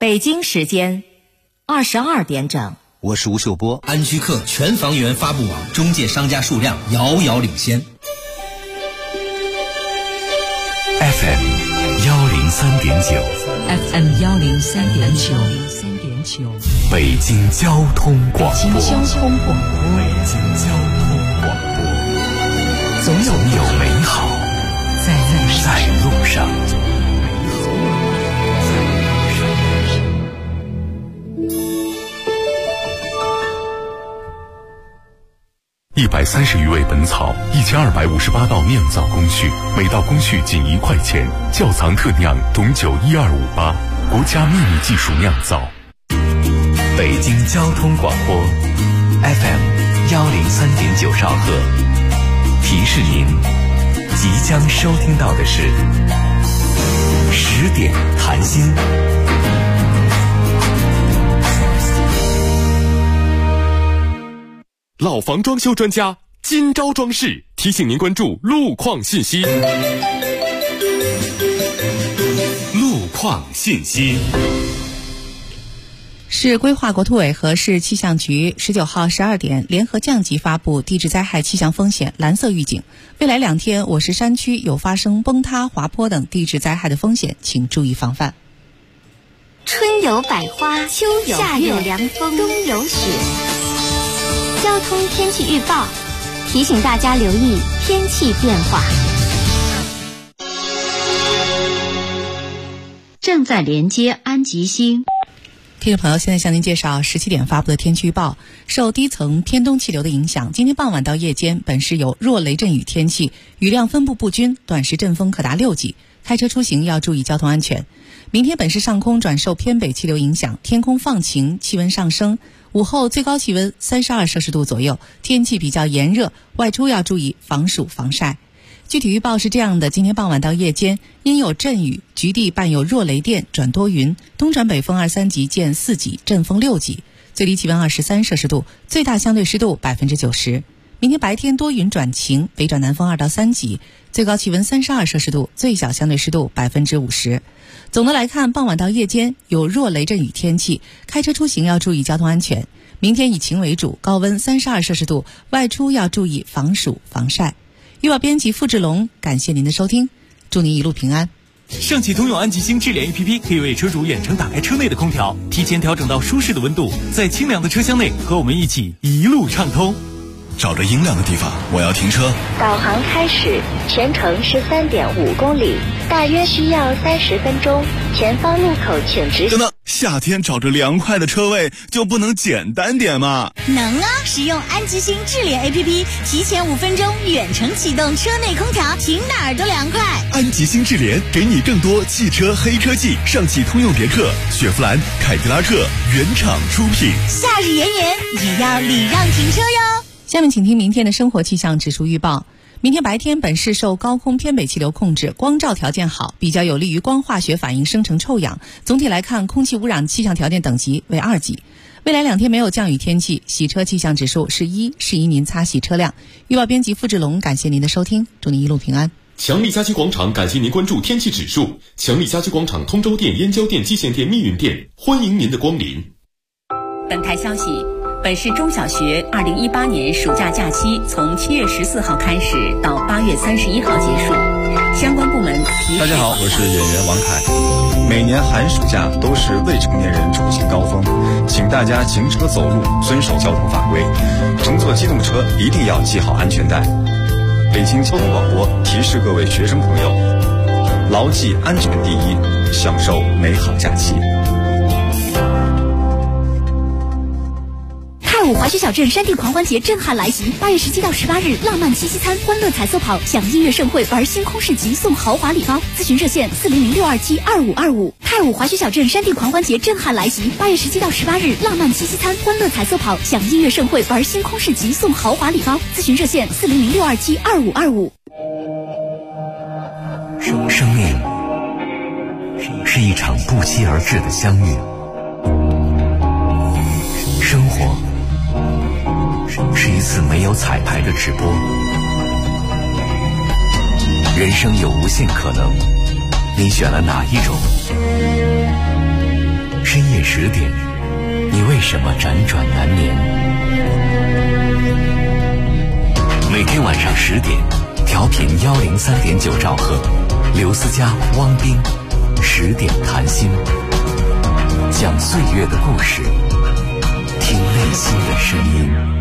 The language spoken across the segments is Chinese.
北京时间22点整。 我是吴秀波。 安居客全房源发布网中介商家数量遥遥领先。 FM 103.9 FM 103.9 北京交通广播。 北京交通广播，总有美好在路上。 130余味本草，1258道酿造工序，每道工序仅1块钱。窖藏特酿董酒12588，国家秘密技术酿造。 北京交通广播 FM 103.9兆赫，提示您即将收听到的是10点谈心。 老房装修专家今朝装饰提醒您关注路况信息。路况信息。 市规划国土委和市气象局19号12点联合降级发布地质灾害气象风险蓝色预警，未来2天我市山区有发生崩塌、滑坡等地质灾害的风险，请注意防范。 春有百花，秋有夏有凉风，冬有雪。交通天气预报提醒大家留意天气变化。 正在连接安吉星。 听众朋友，现在向您介绍17点发布的天气预报。受低层偏东气流的影响，今天傍晚到夜间本市有弱雷阵雨天气，雨量分布不均，短时阵风可达6级，开车出行要注意交通安全。明天本市上空转受偏北气流影响，天空放晴，气温上升，午后最高气温32摄氏度左右，天气比较炎热，外出要注意防暑防晒。具体预报是这样的：今天傍晚到夜间阴有阵雨，局地伴有弱雷电转多云，东转北风2-3级见4级，阵风6级，最低气温23摄氏度，最大相对湿度90%。明天白天多云转晴，北转南风2-3级，最高气温32摄氏度，最小相对湿度50%。总的来看，傍晚到夜间有弱雷阵雨天气，开车出行要注意交通安全。明天以晴为主，高温32摄氏度，外出要注意防暑防晒。预报编辑付志龙，感谢您的收听，祝您一路平安。 上汽通用安吉星智联 APP 可以为车主远程打开车内的空调，提前调整到舒适的温度，在清凉的车厢内和我们一起一路畅通。 找着阴凉的地方，我要停车。 导航开始，全程是3.5公里，大约需要30分钟。前方路口请直行。 等等，夏天找着凉快的车位就不能简单点吗？ 能啊！使用安吉星智联 APP， 提前5分钟远程启动车内空调，停哪儿都凉快。 安吉星智联给你更多汽车黑科技，上汽通用别克、雪佛兰、凯迪拉克原厂出品。 夏日炎炎也要礼让停车哟。 下面请听明天的生活气象指数预报。明天白天本市受高空偏北气流控制，光照条件好，比较有利于光化学反应生成臭氧。总体来看，空气污染气象条件等级为2级。未来2天没有降雨天气，洗车气象指数是1，适宜您擦洗车辆。预报编辑付志龙，感谢您的收听，祝您一路平安。 强力家居广场感谢您关注天气指数。强力家居广场通州店、燕郊店、蓟县店、密云店，欢迎您的光临。 本台消息，本市中小学2018年暑假假期从7月14号开始到8月31号结束，相关部门提示。 大家好，我是演员王凯。每年寒暑假都是未成年人出行高峰，请大家行车走路遵守交通法规，乘坐机动车一定要系好安全带。北京交通广播提示各位学生朋友，牢记安全第一，享受美好假期。 太武华胥小镇山地狂欢节震撼来袭，8月17到18日，浪漫七夕餐、欢乐彩色跑、享音乐盛会、玩星空市集、送豪华礼包。咨询热线40062272525。太武华胥小镇山地狂欢节震撼来袭，8月17到18日，浪漫七夕餐、欢乐彩色跑、享音乐盛会、玩星空市集、送豪华礼包。咨询热线40062272525。 生命是一场不期而至的相遇，生活是一次没有彩排的直播，人生有无限可能，你选了哪一种？ 深夜10点，你为什么辗转难眠？每天晚上10点，调频103.9兆赫，刘思佳、汪斌10点谈心，讲岁月的故事，听内心的声音。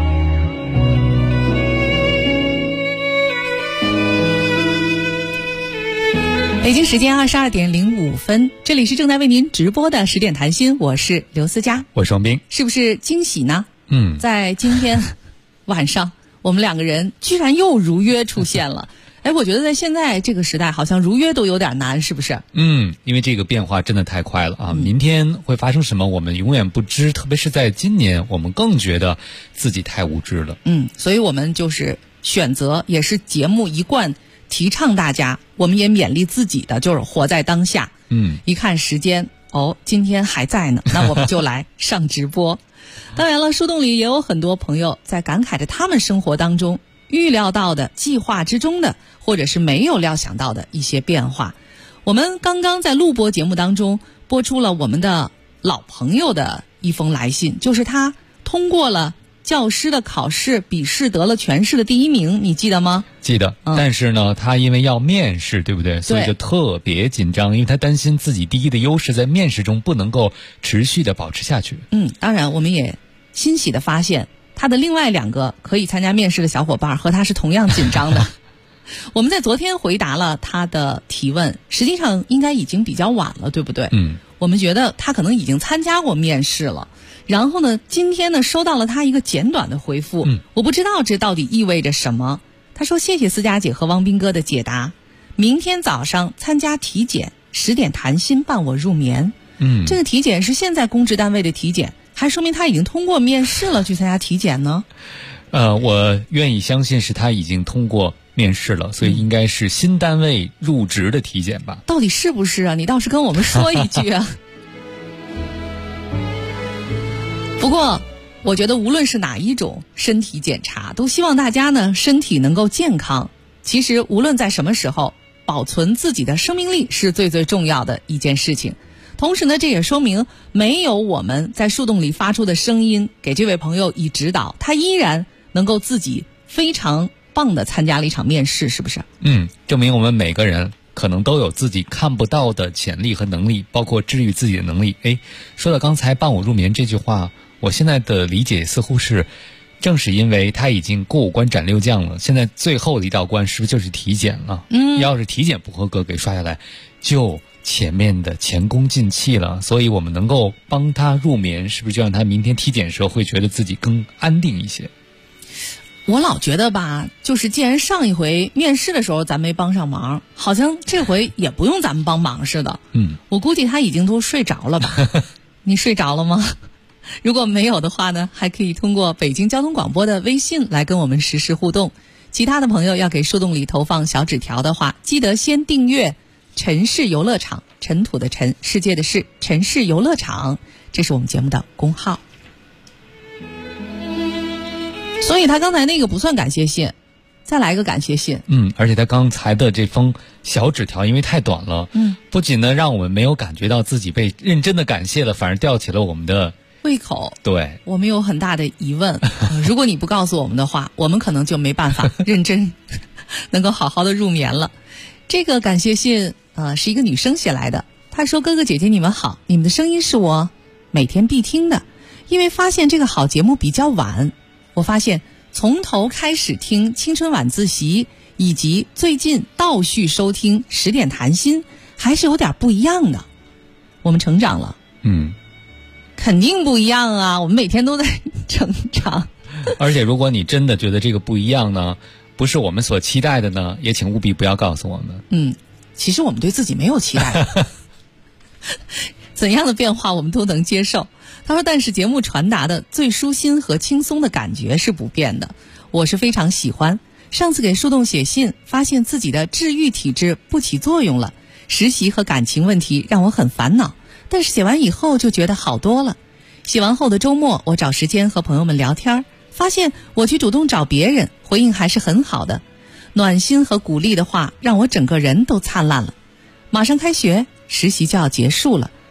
北京时间22点05分，这里是正在为您直播的10点谈心，我是刘思佳， 我是王斌。 是不是惊喜呢？在今天晚上，我们两个人居然又如约出现了。哎，我觉得在现在这个时代，好像如约都有点难，是不是？ 因为这个变化真的太快了啊！明天会发生什么，我们永远不知。特别是在今年，我们更觉得自己太无知了。 所以我们就是选择，也是节目一贯提倡大家，我们也勉励自己的，就是活在当下。一看时间，今天还在呢，那我们就来上直播。当然了，树洞里也有很多朋友在感慨着他们生活当中预料到的、计划之中的，或者是没有料想到的一些变化。我们刚刚在录播节目当中播出了我们的老朋友的一封来信，就是他通过了教师的考试笔试，得了全市的第1名，你记得吗？ 记得。但是呢，他因为要面试，对不对？所以就特别紧张，因为他担心自己第一的优势在面试中不能够持续的保持下去。 当然我们也欣喜的发现，他的另外2个可以参加面试的小伙伴和他是同样紧张的。我们在昨天回答了他的提问，实际上应该已经比较晚了，对不对？我们觉得他可能已经参加过面试了。然后呢，今天呢收到了他一个简短的回复，我不知道这到底意味着什么。他说：谢谢思佳姐和汪斌哥的解答，明天早上参加体检，10点谈心伴我入眠。这个体检是现在公职单位的体检，还说明他已经通过面试了去参加体检呢？ 我愿意相信是他已经通过面试了，所以应该是新单位入职的体检吧？ 到底是不是啊？你倒是跟我们说一句啊！不过我觉得无论是哪一种身体检查，都希望大家呢身体能够健康。其实无论在什么时候，保存自己的生命力是最最重要的一件事情。同时呢，这也说明没有我们在树洞里发出的声音给这位朋友以指导，他依然能够自己非常棒的参加了一场面试，是不是？ 证明我们每个人可能都有自己看不到的潜力和能力，包括治愈自己的能力。说到刚才伴我入眠这句话，我现在的理解似乎是，正是因为他已经过5关斩6将了，现在最后的一道关是不是就是体检了？要是体检不合格给刷下来，就前面的前功尽弃了。所以我们能够帮他入眠，是不是就让他明天体检的时候会觉得自己更安定一些？ 我老觉得吧，就是既然上一回面试的时候咱没帮上忙，好像这回也不用咱们帮忙似的。我估计他已经都睡着了吧？你睡着了吗？如果没有的话呢，还可以通过北京交通广播的微信来跟我们实时互动。其他的朋友要给树洞里投放小纸条的话，记得先订阅陈氏游乐场，尘土的尘，世界的世，陈氏游乐场，这是我们节目的公号。所以他刚才那个不算感谢信，再来一个感谢信。 而且他刚才的这封小纸条因为太短了，不仅呢让我们没有感觉到自己被认真的感谢了，反而吊起了我们的胃口。 对， 我们有很大的疑问，如果你不告诉我们的话，我们可能就没办法认真能够好好的入眠了。这个感谢信是一个女生写来的，她说：哥哥姐姐你们好，你们的声音是我每天必听的，因为发现这个好节目比较晚，我发现从头开始听青春晚自习，以及最近倒叙收听10点谈心，还是有点不一样的。我们成长了。肯定不一样啊，我们每天都在成长。 而且如果你真的觉得这个不一样呢，不是我们所期待的呢，也请务必不要告诉我们。 其实我们对自己没有期待。怎样的变化我们都能接受。他说，但是节目传达的最舒心和轻松的感觉是不变的，我是非常喜欢。上次给树洞写信，发现自己的治愈体质不起作用了，实习和感情问题让我很烦恼，但是写完以后就觉得好多了。写完后的周末，我找时间和朋友们聊天，发现我去主动找别人，回应还是很好的，暖心和鼓励的话让我整个人都灿烂了。马上开学，实习就要结束了，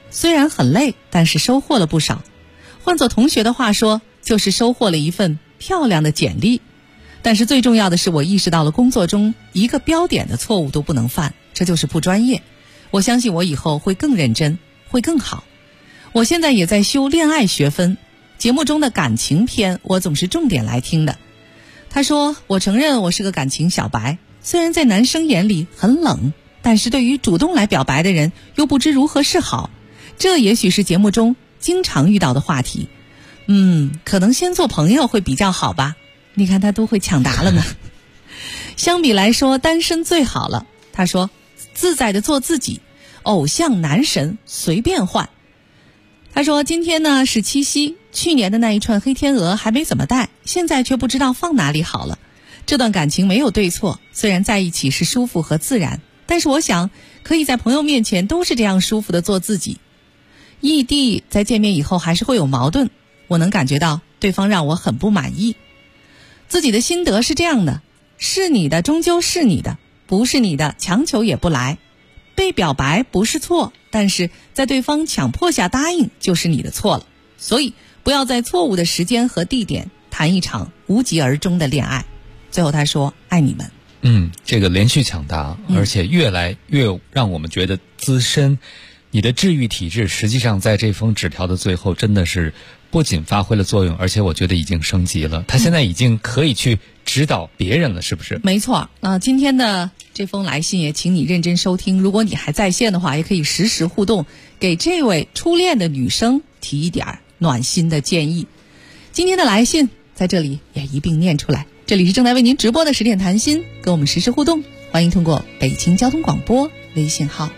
虽然很累，但是收获了不少。换作同学的话说，就是收获了一份漂亮的简历。但是最重要的是，我意识到了工作中一个标点的错误都不能犯，这就是不专业。我相信我以后会更认真，会更好。我现在也在修恋爱学分，节目中的感情篇我总是重点来听的。他说，我承认我是个感情小白，虽然在男生眼里很冷，但是对于主动来表白的人又不知如何是好。这也许是节目中经常遇到的话题。可能先做朋友会比较好吧。你看他都会抢答了呢。相比来说，单身最好了。他说，自在的做自己，偶像男神随便换。他说，今天呢是七夕，去年的那一串黑天鹅还没怎么戴，现在却不知道放哪里好了。这段感情没有对错，虽然在一起是舒服和自然，但是我想可以在朋友面前都是这样舒服的做自己。异地在见面以后还是会有矛盾，我能感觉到对方让我很不满意。自己的心得是这样的，是你的终究是你的，不是你的强求也不来。被表白不是错，但是在对方强迫下答应就是你的错了。所以不要在错误的时间和地点谈一场无疾而终的恋爱。最后他说，爱你们。 这个连续抢答，而且越来越让我们觉得资深。你的治愈体质实际上在这封纸条的最后真的是不仅发挥了作用，而且我觉得已经升级了。他现在已经可以去指导别人了，是不是？ 没错。今天的这封来信也请你认真收听，如果你还在线的话，也可以实时互动，给这位初恋的女生提一点暖心的建议。今天的来信在这里也一并念出来。这里是正在为您直播的10点谈心，跟我们实时互动，欢迎通过北京交通广播微信号。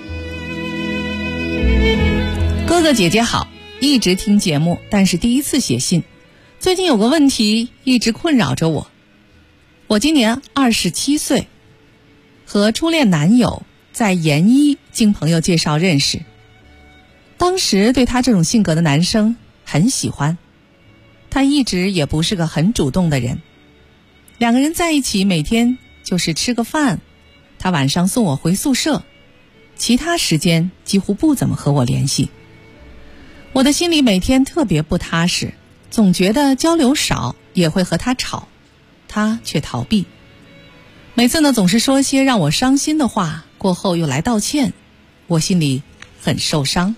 哥哥姐姐好，一直听节目，但是第一次写信。最近有个问题一直困扰着我。我今年27岁，和初恋男友在研一经朋友介绍认识。当时对他这种性格的男生很喜欢，他一直也不是个很主动的人。两个人在一起每天就是吃个饭，他晚上送我回宿舍，其他时间几乎不怎么和我联系。我的心里每天特别不踏实，总觉得交流少也会和他吵，他却逃避。每次呢总是说些让我伤心的话，过后又来道歉，我心里很受伤。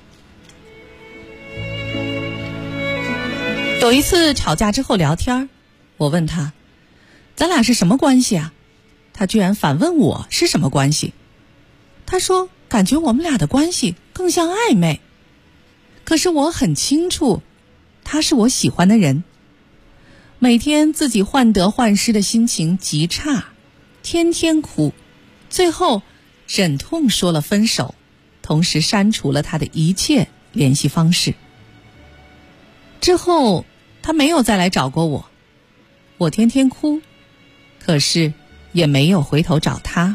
有一次吵架之后聊天，我问他，咱俩是什么关系啊？他居然反问我是什么关系。他说，感觉我们俩的关系更像暧昧。可是我很清楚，他是我喜欢的人。每天自己患得患失的心情极差，天天哭，最后忍痛说了分手，同时删除了他的一切联系方式。之后他没有再来找过我，我天天哭，可是也没有回头找他。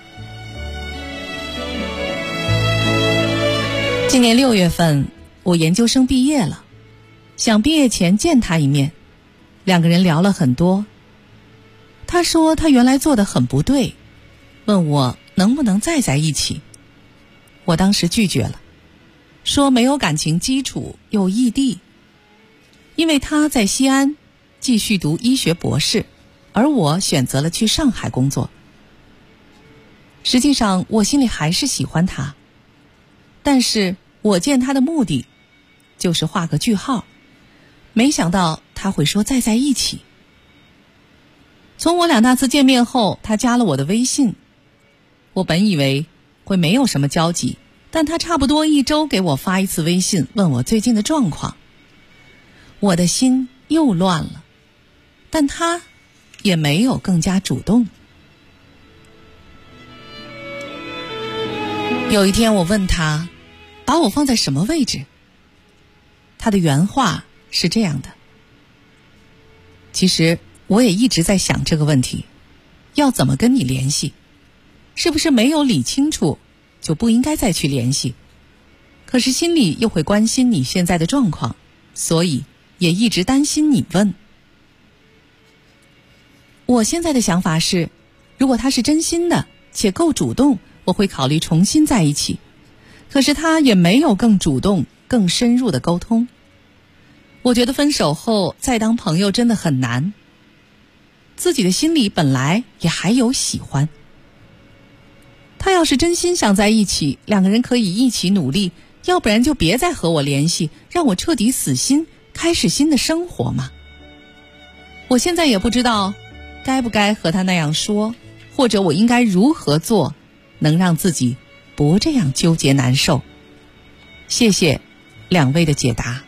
今年6月份我研究生毕业了，想毕业前见他一面，两个人聊了很多。他说他原来做得很不对，问我能不能再在一起。我当时拒绝了，说没有感情基础又异地，因为他在西安继续读医学博士，而我选择了去上海工作。实际上我心里还是喜欢他，但是我见他的目的就是画个句号，没想到他会说再在一起。从我俩那次见面后，他加了我的微信，我本以为会没有什么交集，但他差不多1周给我发一次微信，问我最近的状况。我的心又乱了，但他也没有更加主动。有一天我问他，把我放在什么位置？他的原话是这样的，其实我也一直在想这个问题，要怎么跟你联系？是不是没有理清楚就不应该再去联系？可是心里又会关心你现在的状况，所以也一直担心你问。我现在的想法是，如果他是真心的且够主动，我会考虑重新在一起。 可是他也没有更主动、更深入的沟通。我觉得分手后再当朋友真的很难。自己的心里本来也还有喜欢，他要是真心想在一起，两个人可以一起努力，要不然就别再和我联系，让我彻底死心，开始新的生活嘛。我现在也不知道该不该和他那样说，或者我应该如何做，能让自己不这样纠结难受。谢谢两位的解答。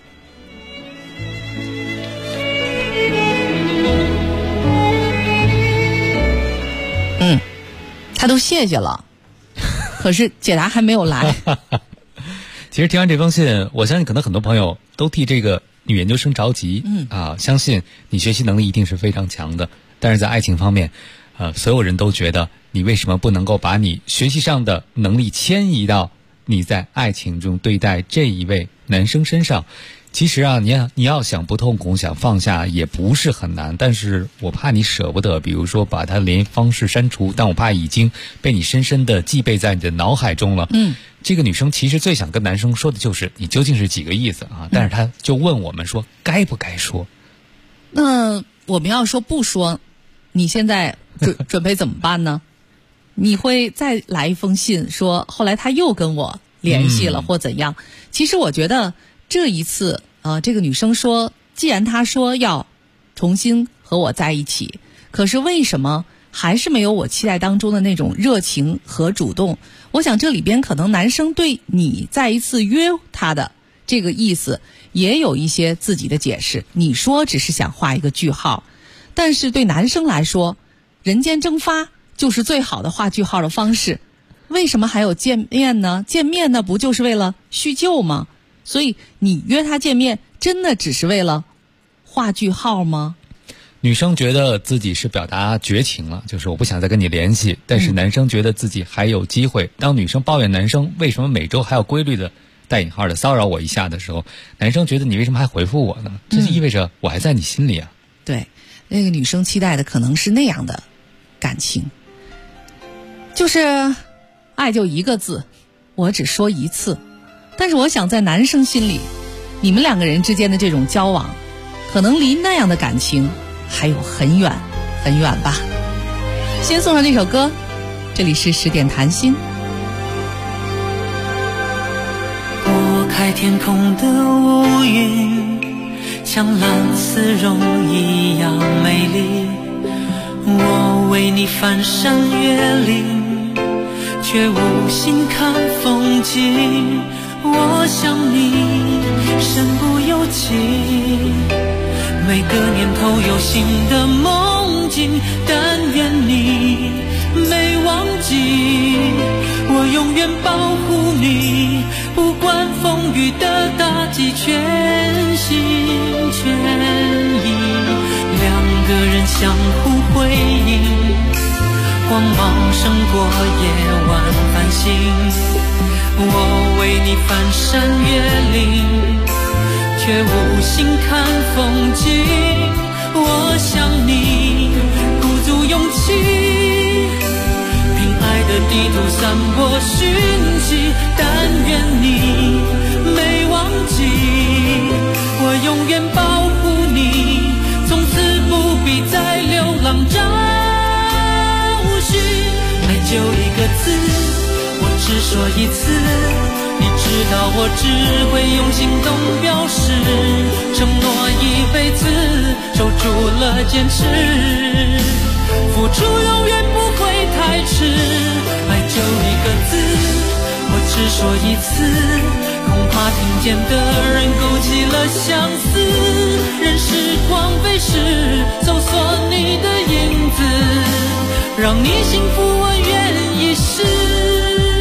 他都谢谢了，可是解答还没有来。 其实听完这封信，我相信可能很多朋友都替这个女研究生着急。相信你学习能力一定是非常强的，但是在爱情方面，所有人都觉得你为什么不能够把你学习上的能力迁移到你在爱情中对待这一位男生身上？其实啊，你要想不痛苦，想放下也不是很难，但是我怕你舍不得，比如说把他联系方式删除，但我怕已经被你深深的记备在你的脑海中了。这个女生其实最想跟男生说的就是你究竟是几个意思啊？但是她就问我们说该不该说？ 那我们要说不说，你现在准备怎么办呢？你会再来一封信说后来他又跟我联系了或怎样？其实我觉得这一次这个女生说，既然她说要重新和我在一起，可是为什么还是没有我期待当中的那种热情和主动？我想这里边可能男生对你再一次约他的这个意思也有一些自己的解释。你说只是想画一个句号，但是对男生来说，人间蒸发就是最好的画句号的方式。为什么还有见面呢？见面呢不就是为了叙旧吗？所以你约他见面真的只是为了画句号吗？ 女生觉得自己是表达绝情了，就是我不想再跟你联系，但是男生觉得自己还有机会。当女生抱怨男生为什么每周还要规律的带引号的骚扰我一下的时候，男生觉得你为什么还回复我呢？这就意味着我还在你心里啊。 对，那个女生期待的可能是那样的感情，就是爱就一个字，我只说一次。但是我想在男生心里，你们两个人之间的这种交往可能离那样的感情还有很远很远吧。先送上这首歌，这里是10点谈心。 拨开天空的乌云，像蓝丝绒一样美丽，我为你翻山越岭，却无心看风景。我想你身不由己，每个年头有新的梦境，但愿你没忘记，我永远保护你，不管风雨的打击，全心全意，两个人相互辉映，光芒胜过夜晚繁星。我为你翻山越岭，却无心看风景。我想你鼓足勇气，凭爱的地图散播讯息，但愿你没忘记，我永远保护你，从此不必再流浪找寻。爱就一个字，只说一次，你知道我只会用行动表示，承诺一辈子，守住了坚持，付出永远不会太迟。爱就一个字，我只说一次，恐怕听见的人勾起了相思，任时光飞逝，搜索你的影子，让你幸福我愿一世。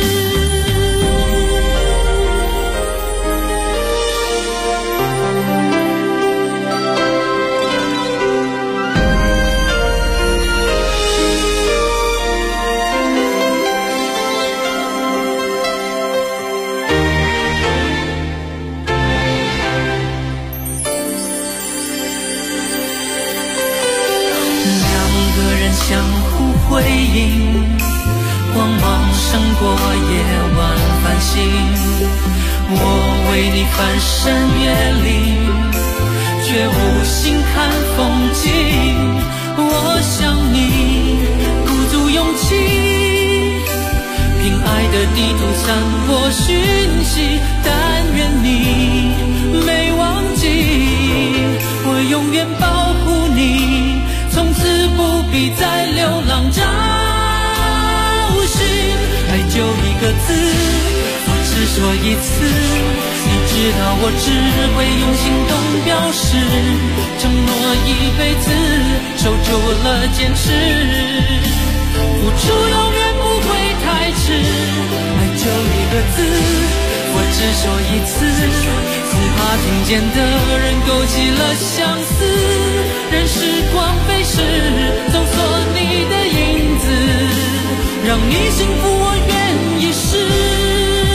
相互辉映，光芒胜过夜晚繁心。我为你翻山越岭，却无心看风景。我想你鼓足勇气，凭爱的地图散播讯息，但愿你没忘记，我永远保护你，从此不必再流浪找寻。爱就一个字，我只说一次，你知道我只会用行动表示，承诺一辈子，守住了坚持，付出永远不会太迟。爱就一个字，我只说一次，恐怕听见的人勾起了相思，任时光飞逝，搜索你的影子，让你幸福我愿意试。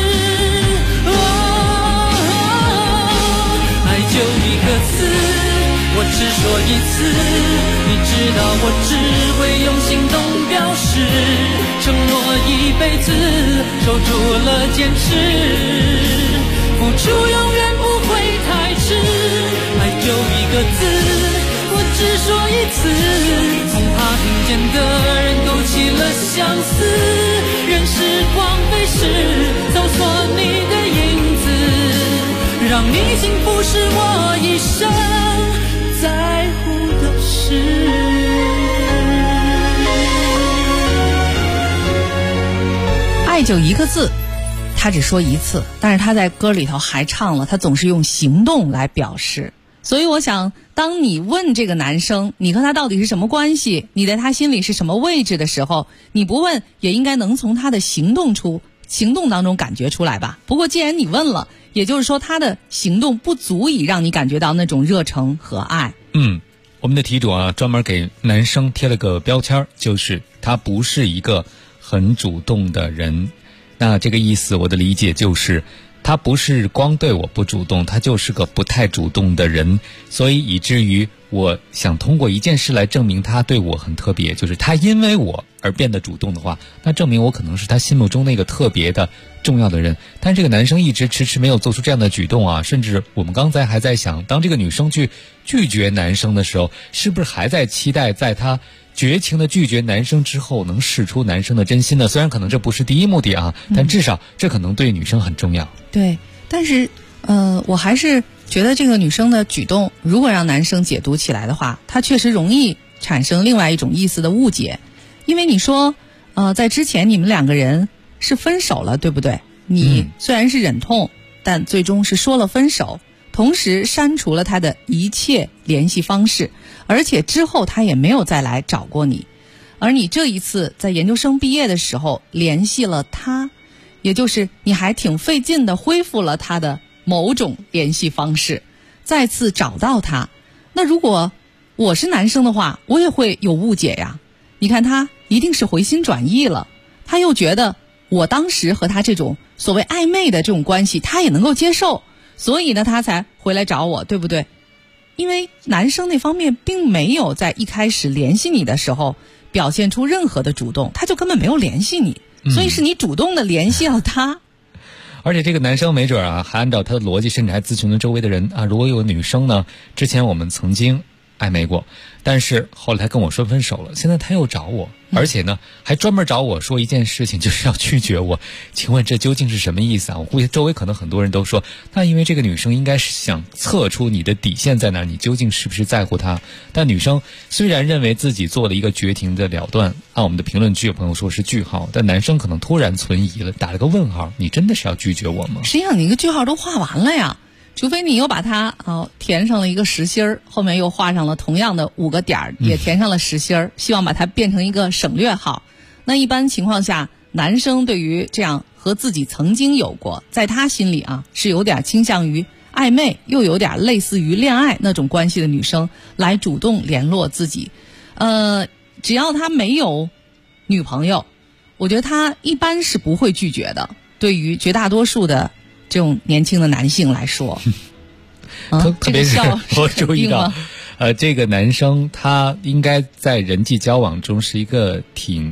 爱就一个字，我只说一次，你知道我只会用行动表示，承诺一辈子，守住了坚持，付出永远不会太迟。爱就一个字，我只说一次，恐怕听见的人勾起了相思，任时光飞逝，搜索你的影子，让你幸福是我一生在乎的事。 爱就一个字，他只说一次，但是他在歌里头还唱了，他总是用行动来表示。所以我想，当你问这个男生你和他到底是什么关系，你在他心里是什么位置的时候，你不问也应该能从他的行动当中感觉出来吧。不过既然你问了，也就是说他的行动不足以让你感觉到那种热诚和爱。 我们的题主啊，专门给男生贴了个标签，就是他不是一个很主动的人。那这个意思我的理解就是他不是光对我不主动，他就是个不太主动的人，所以以至于我想通过一件事来证明他对我很特别，就是他因为我而变得主动的话，那证明我可能是他心目中那个特别的重要的人。但这个男生一直迟迟没有做出这样的举动啊，甚至我们刚才还在想，当这个女生去拒绝男生的时候，是不是还在期待在他绝情的拒绝男生之后能试出男生的真心呢？虽然可能这不是第一目的啊，但至少这可能对女生很重要。 对，但是我还是觉得这个女生的举动如果让男生解读起来的话，她确实容易产生另外一种意思的误解。因为你说在之前你们两个人是分手了，对不对？你虽然是忍痛，但最终是说了分手，同时删除了他的一切联系方式，而且之后他也没有再来找过你。而你这一次在研究生毕业的时候联系了他，也就是你还挺费劲的恢复了他的某种联系方式，再次找到他。那如果我是男生的话，我也会有误解呀。你看他一定是回心转意了，他又觉得我当时和他这种所谓暧昧的这种关系他也能够接受，所以呢他才回来找我，对不对？因为男生那方面并没有在一开始联系你的时候表现出任何的主动，他就根本没有联系你，所以是你主动的联系了他。 而且这个男生没准啊，还按照他的逻辑，甚至还咨询了周围的人啊。如果有个女生呢，之前我们曾经暧昧过，但是后来他跟我说分手了，现在他又找我，而且呢还专门找我说一件事情，就是要拒绝我。请问这究竟是什么意思啊？我估计周围可能很多人都说，那因为这个女生应该是想测出你的底线在哪，你究竟是不是在乎她。但女生虽然认为自己做了一个绝情的了断，按我们的评论区有朋友说是句号，但男生可能突然存疑了，打了个问号，你真的是要拒绝我吗？ 实际上你一个句号都画完了呀，除非你又把它填上了一个实心儿，后面又画上了同样的5个点，也填上了实心儿，希望把它变成一个省略号。那一般情况下，男生对于这样和自己曾经有过，在他心里是有点倾向于暧昧，又有点类似于恋爱那种关系的女生来主动联络自己。只要他没有女朋友，我觉得他一般是不会拒绝的。对于绝大多数的这种年轻的男性来说， 特别是我注意到，这个男生他应该在人际交往中是一个挺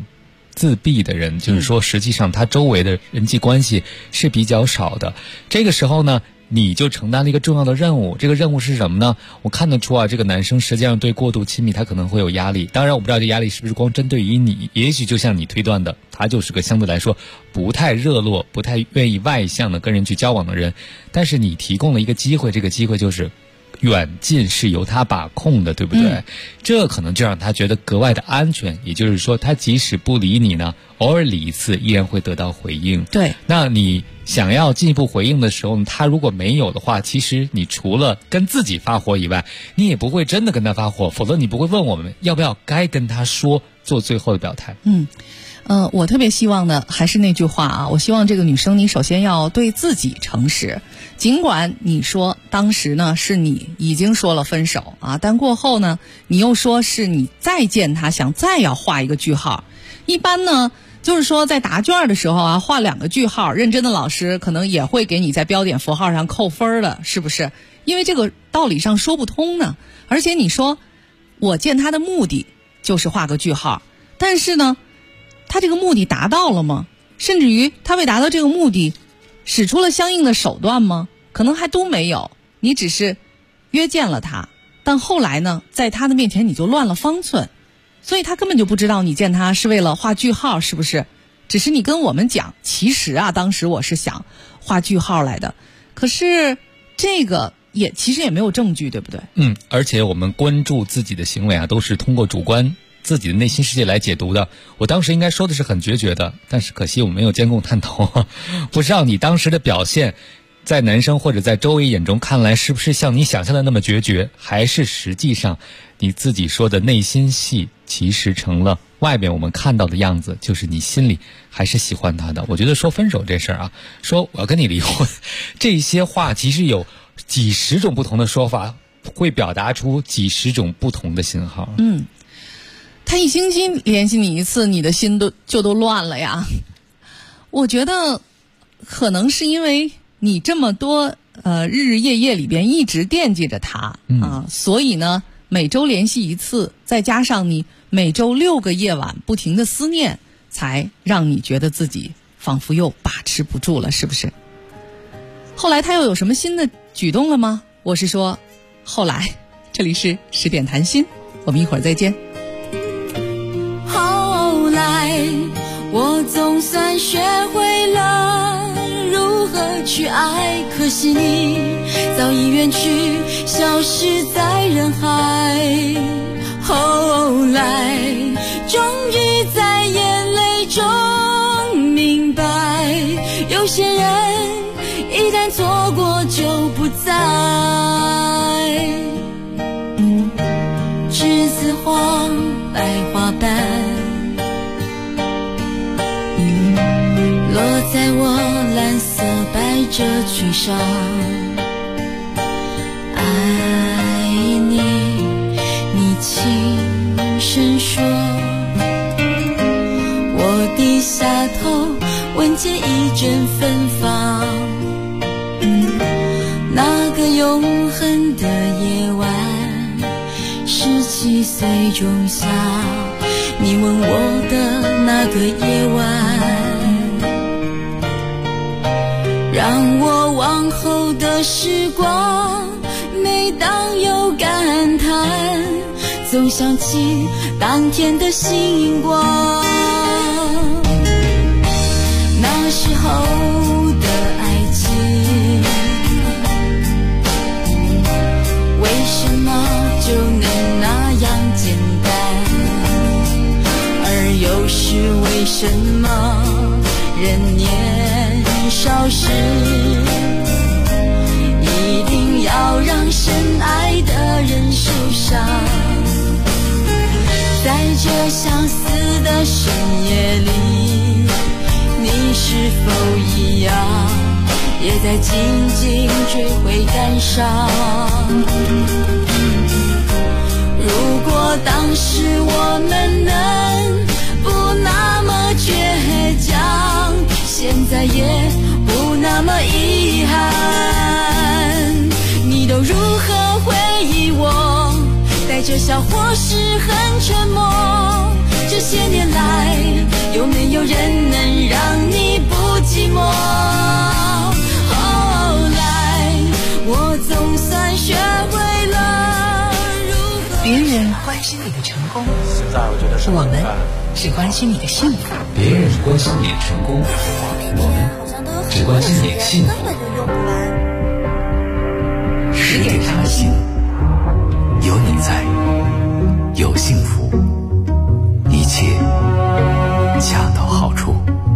自闭的人，就是说实际上他周围的人际关系是比较少的。这个时候呢，你就承担了一个重要的任务，这个任务是什么呢？我看得出啊，这个男生实际上对过度亲密他可能会有压力。当然我不知道这压力是不是光针对于你，也许就像你推断的，他就是个相对来说不太热络、不太愿意外向的跟人去交往的人。但是你提供了一个机会，这个机会就是远近是由他把控的，对不对？这可能就让他觉得格外的安全，也就是说他即使不理你呢，偶尔理一次依然会得到回应。 对， 那你想要进一步回应的时候，他如果没有的话，其实你除了跟自己发火以外，你也不会真的跟他发火，否则你不会问我们要不要该跟他说，做最后的表态。 我特别希望的还是那句话啊，我希望这个女生你首先要对自己诚实，尽管你说当时呢是你已经说了分手啊，但过后呢你又说是你再见他想再要画一个句号。一般呢就是说在答卷的时候啊，画2个句号，认真的老师可能也会给你在标点符号上扣分的，是不是？因为这个道理上说不通呢。而且你说我见他的目的就是画个句号，但是呢他这个目的达到了吗？甚至于他为达到这个目的使出了相应的手段吗？可能还都没有。你只是约见了他，但后来呢在他的面前你就乱了方寸，所以他根本就不知道你见他是为了画句号，是不是？只是你跟我们讲，其实啊当时我是想画句号来的，可是这个其实也没有证据，对不对？ 而且我们关注自己的行为啊，都是通过主观自己的内心世界来解读的。我当时应该说的是很决绝的，但是可惜我没有监控探头，不知道你当时的表现在男生或者在周围眼中看来是不是像你想象的那么决绝，还是实际上你自己说的内心戏其实成了外面我们看到的样子，就是你心里还是喜欢他的。我觉得说分手这事儿啊，说我要跟你离婚，这些话其实有几十种不同的说法，会表达出几十种不同的信号。 他一星期联系你一次，你的心都乱了呀。我觉得可能是因为你这么多日日夜夜里边一直惦记着他啊，所以呢每周联系一次，再加上你每周6个夜晚不停的思念，才让你觉得自己仿佛又把持不住了，是不是？后来他又有什么新的举动了吗？我是说后来。这里是10点谈心，我们一会儿再见。 后来我总算学会了如何去爱，可惜你早已远去，消失在人海。后来终于在眼泪中明白，有些人一旦错过就不再。栀子花白花瓣落在我蓝色百褶裙上，爱你，你轻声说，我低下头闻见一阵芬芳。那个永恒的夜晚，17岁仲夏，你吻我的那个夜晚，让我往后的时光，每当有感叹，总想起当天的星光。那时候的爱情，为什么就能那样简单？而又是为什么人年少时，一定要让深爱的人受伤？在这相似的深夜里，你是否一样，也在静静追悔感伤？如果当时我们能不那么倔强，现在也不那么遗憾。你都如何回忆我？带着笑或是很沉默， 这些年来，有没有人能让你不寂寞？后来我总算学会了如何。 别人关心你的成功，我们只关心你的幸福。 别人关心你的成功，我们只关心你的幸福。10点谈心， 有你在，有幸福，一切恰到好处。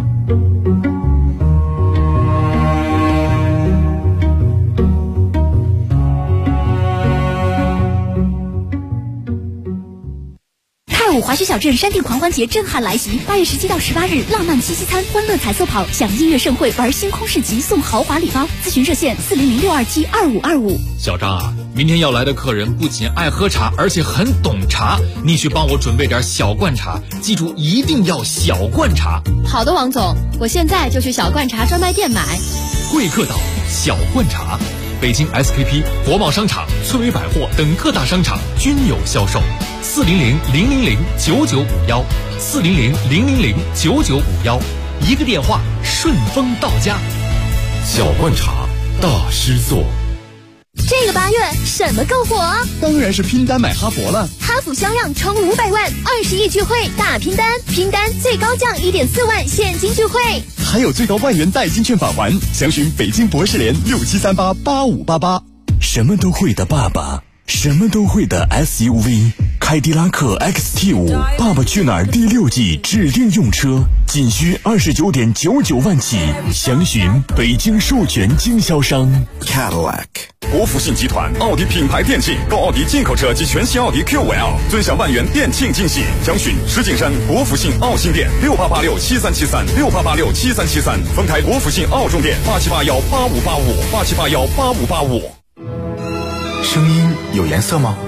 太武滑雪小镇山地狂欢节震撼来袭，8月17到18日，浪漫七夕餐、欢乐彩色跑、享音乐盛会、玩星空市集、送豪华礼包。咨询热线400-627-2525。 小张啊，明天要来的客人不仅爱喝茶，而且很懂茶，你去帮我准备点小罐茶，记住一定要小罐茶。 好的，王总，我现在就去小罐茶专卖店买。 贵客岛小罐茶，北京 SKP、国贸商场、翠微百货等各大商场均有销售。400-000-9951，400-000-9951，一个电话顺丰到家。 小罐茶大师座。 这个8月什么更火？ 当然是拼单买哈佛了。 哈弗销量冲500万，20亿聚会大拼单，拼单最高降1.4万现金聚会， 还有最高万元代金券返还。详询北京博士联67388588。 什么都会的爸爸，什么都会的 SUV， 凯迪拉克 XT5， 爸爸去哪儿第6季指定用车，仅需29.99万起，详询北京授权经销商 Cadillac。国福信集团奥迪品牌店庆，购奥迪进口车及全新奥迪 Q5L， 尊享万元店庆惊喜。详询石景山国福信奥新店68867373，68867373，丰台国福信奥中店87818585，87818585。 声音有颜色吗？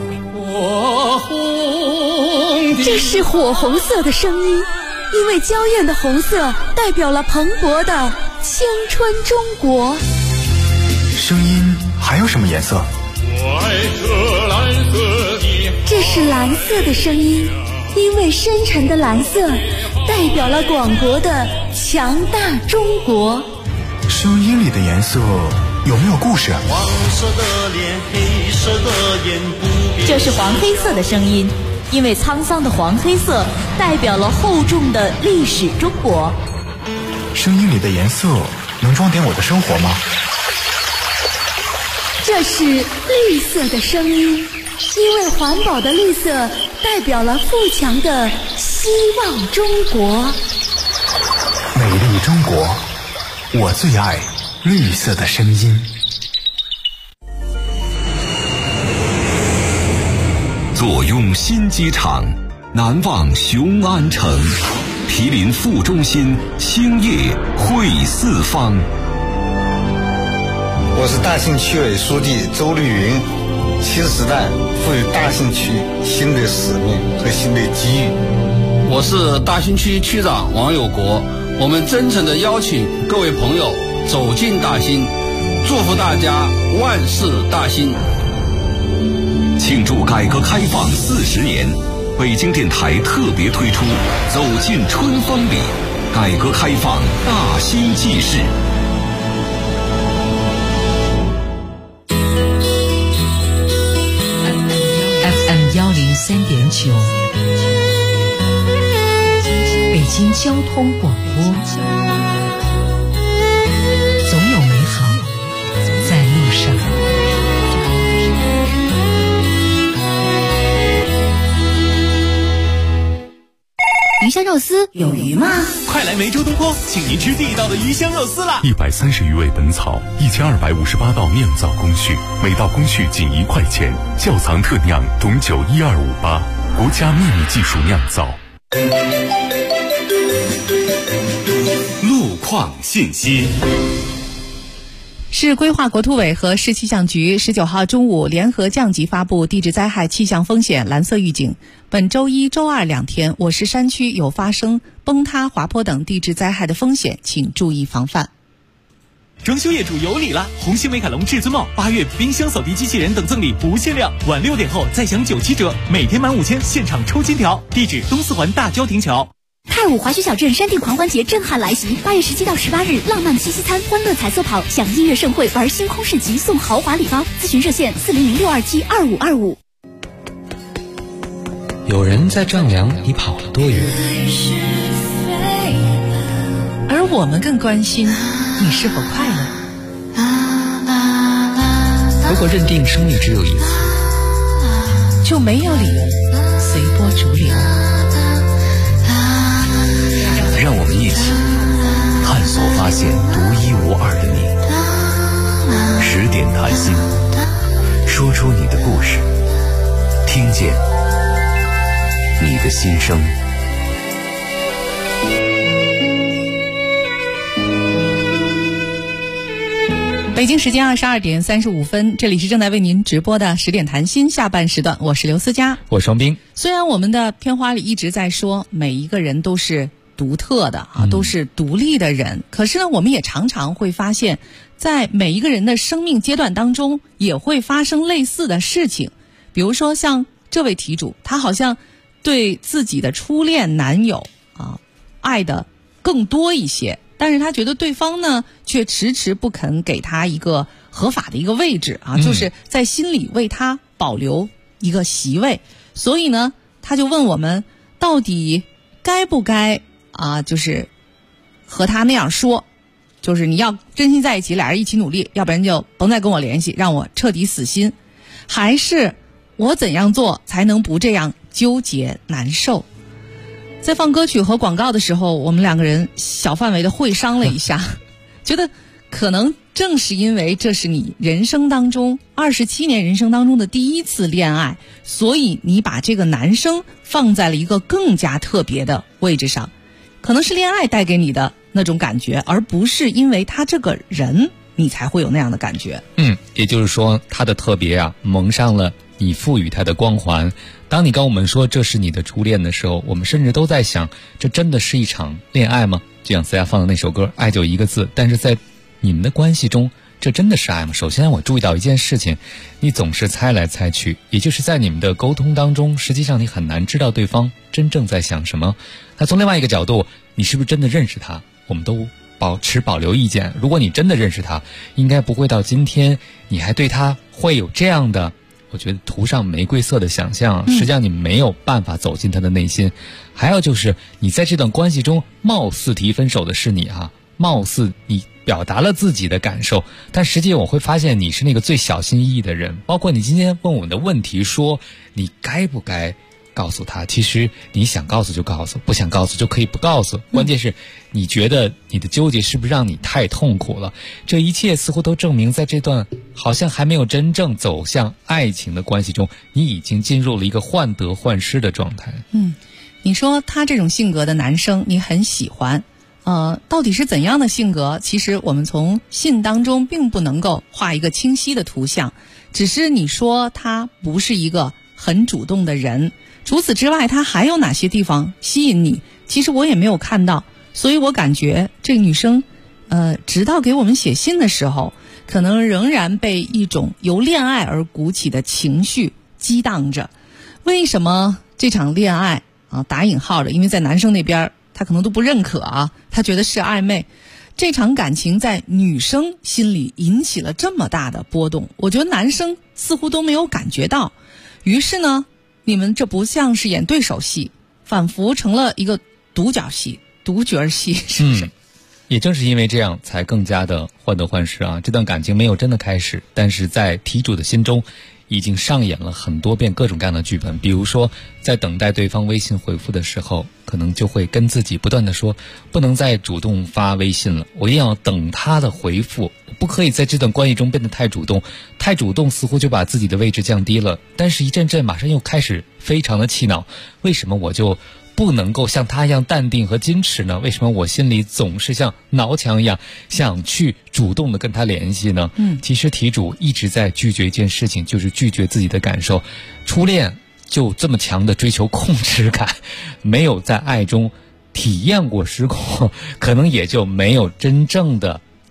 这是火红色的声音，因为娇艳的红色代表了蓬勃的青春中国。 声音还有什么颜色？ 这是蓝色的声音，因为深沉的蓝色代表了广博的强大中国。 声音里的颜色有没有故事？ 黄色的脸，黑色的眼， 这是黄黑色的声音，因为沧桑的黄黑色代表了厚重的历史中国。 声音里的颜色能装点我的生活吗？ 这是绿色的声音，因为环保的绿色代表了富强的希望中国。 美丽中国，我最爱绿色的声音。 坐拥新机场，难忘雄安城，毗邻副中心，兴业汇四方。 我是大兴区委书记周绿云，新时代赋予大兴区新的使命和新的机遇。 我是大兴区区长王有国，我们真诚地邀请各位朋友走进大兴，祝福大家万事大兴。 庆祝改革开放40年，北京电台特别推出走进春风里，改革开放大兴纪事。 103.9，北京交通广播，总有美好在路上。 鱼香肉丝有鱼吗？ 快来梅州东坡，请您吃地道的鱼香肉丝啦 ！130余味本草，1258道酿造工序，每道工序仅1块钱，窖藏特酿董酒12588，国家秘密技术酿造。 路况信息。 市规划国土委和市气象局19号中午联合降级发布地质灾害气象风险蓝色预警。本周一、周二2天，我市山区有发生崩塌、滑坡等地质灾害的风险，请注意防范。 装修业主有礼了！红星美凯龙至尊帽8月冰箱扫地机器人等赠礼不限量，晚6点后再享97折，每天满5000现场抽金条。地址东四环大郊亭桥。 泰武滑雪小镇山地狂欢节震撼来袭，8月17到18日，浪漫七夕餐、欢乐彩色跑，享音乐盛会，玩星空市集，送豪华礼包。咨询热线400-627-2525。 有人在丈量你跑了多远， 而我们更关心你是否快乐。 如果认定生命只有一次， 就没有理由随波逐流。 让我们一起探索发现独一无二的你。10点谈心，说出你的故事，听见你的心声。 北京时间22点35分，这里是正在为您直播的10点谈心下半时段，我是刘思佳， 我是双冰。 虽然我们的片花里一直在说每一个人都是独特的都是独立的人，可是呢，我们也常常会发现，在每一个人的生命阶段当中，也会发生类似的事情。比如说像这位题主，他好像对自己的初恋男友爱的更多一些，但是他觉得对方呢却迟迟不肯给他一个合法的一个位置就是在心里为他保留一个席位。所以呢，他就问我们到底该不该就是和他那样说，就是你要真心在一起，俩人一起努力，要不然就甭再跟我联系，让我彻底死心。还是我怎样做才能不这样纠结难受？在放歌曲和广告的时候，我们两个人小范围的会商了一下，觉得可能正是因为这是你人生当中27年人生当中的第一次恋爱，所以你把这个男生放在了一个更加特别的位置上。可能是恋爱带给你的那种感觉，而不是因为他这个人你才会有那样的感觉。 也就是说他的特别蒙上了你赋予他的光环。当你跟我们说这是你的初恋的时候，我们甚至都在想，这真的是一场恋爱吗？就像思佳放的那首歌，爱就一个字，但是在你们的关系中，这真的是爱吗？首先我注意到一件事情，你总是猜来猜去，也就是在你们的沟通当中，实际上你很难知道对方真正在想什么。那从另外一个角度，你是不是真的认识他？我们都保留意见。如果你真的认识他，应该不会到今天你还对他会有这样的，我觉得涂上玫瑰色的想象，实际上你没有办法走进他的内心。还有就是你在这段关系中貌似提分手的是你貌似你表达了自己的感受，但实际我会发现你是那个最小心翼翼的人。包括你今天问我的问题，说你该不该告诉他，其实你想告诉就告诉，不想告诉就可以不告诉。关键是你觉得你的纠结是不是让你太痛苦了？这一切似乎都证明，在这段好像还没有真正走向爱情的关系中，你已经进入了一个患得患失的状态。 你说他这种性格的男生你很喜欢，到底是怎样的性格？其实我们从信当中并不能够画一个清晰的图像，只是你说他不是一个很主动的人，除此之外他还有哪些地方吸引你？其实我也没有看到，所以我感觉这个女生直到给我们写信的时候，可能仍然被一种由恋爱而鼓起的情绪激荡着。为什么这场恋爱打引号的，因为在男生那边他可能都不认可他觉得是暧昧，这场感情在女生心里引起了这么大的波动，我觉得男生似乎都没有感觉到。于是呢，你们这不像是演对手戏，反复成了一个独角戏、独角戏，是不是？ 也正是因为这样，才更加的患得患失这段感情没有真的开始，但是在题主的心中已经上演了很多遍各种各样的剧本。比如说在等待对方微信回复的时候，可能就会跟自己不断的说，不能再主动发微信了，我一定要等他的回复，不可以在这段关系中变得太主动，太主动似乎就把自己的位置降低了。但是一阵阵马上又开始非常的气恼，为什么我就不能够像他一样淡定和矜持呢？为什么我心里总是像挠墙一样想去主动的跟他联系呢？其实题主一直在拒绝一件事情，就是拒绝自己的感受。初恋就这么强的追求控制感，没有在爱中体验过失控，可能也就没有真正的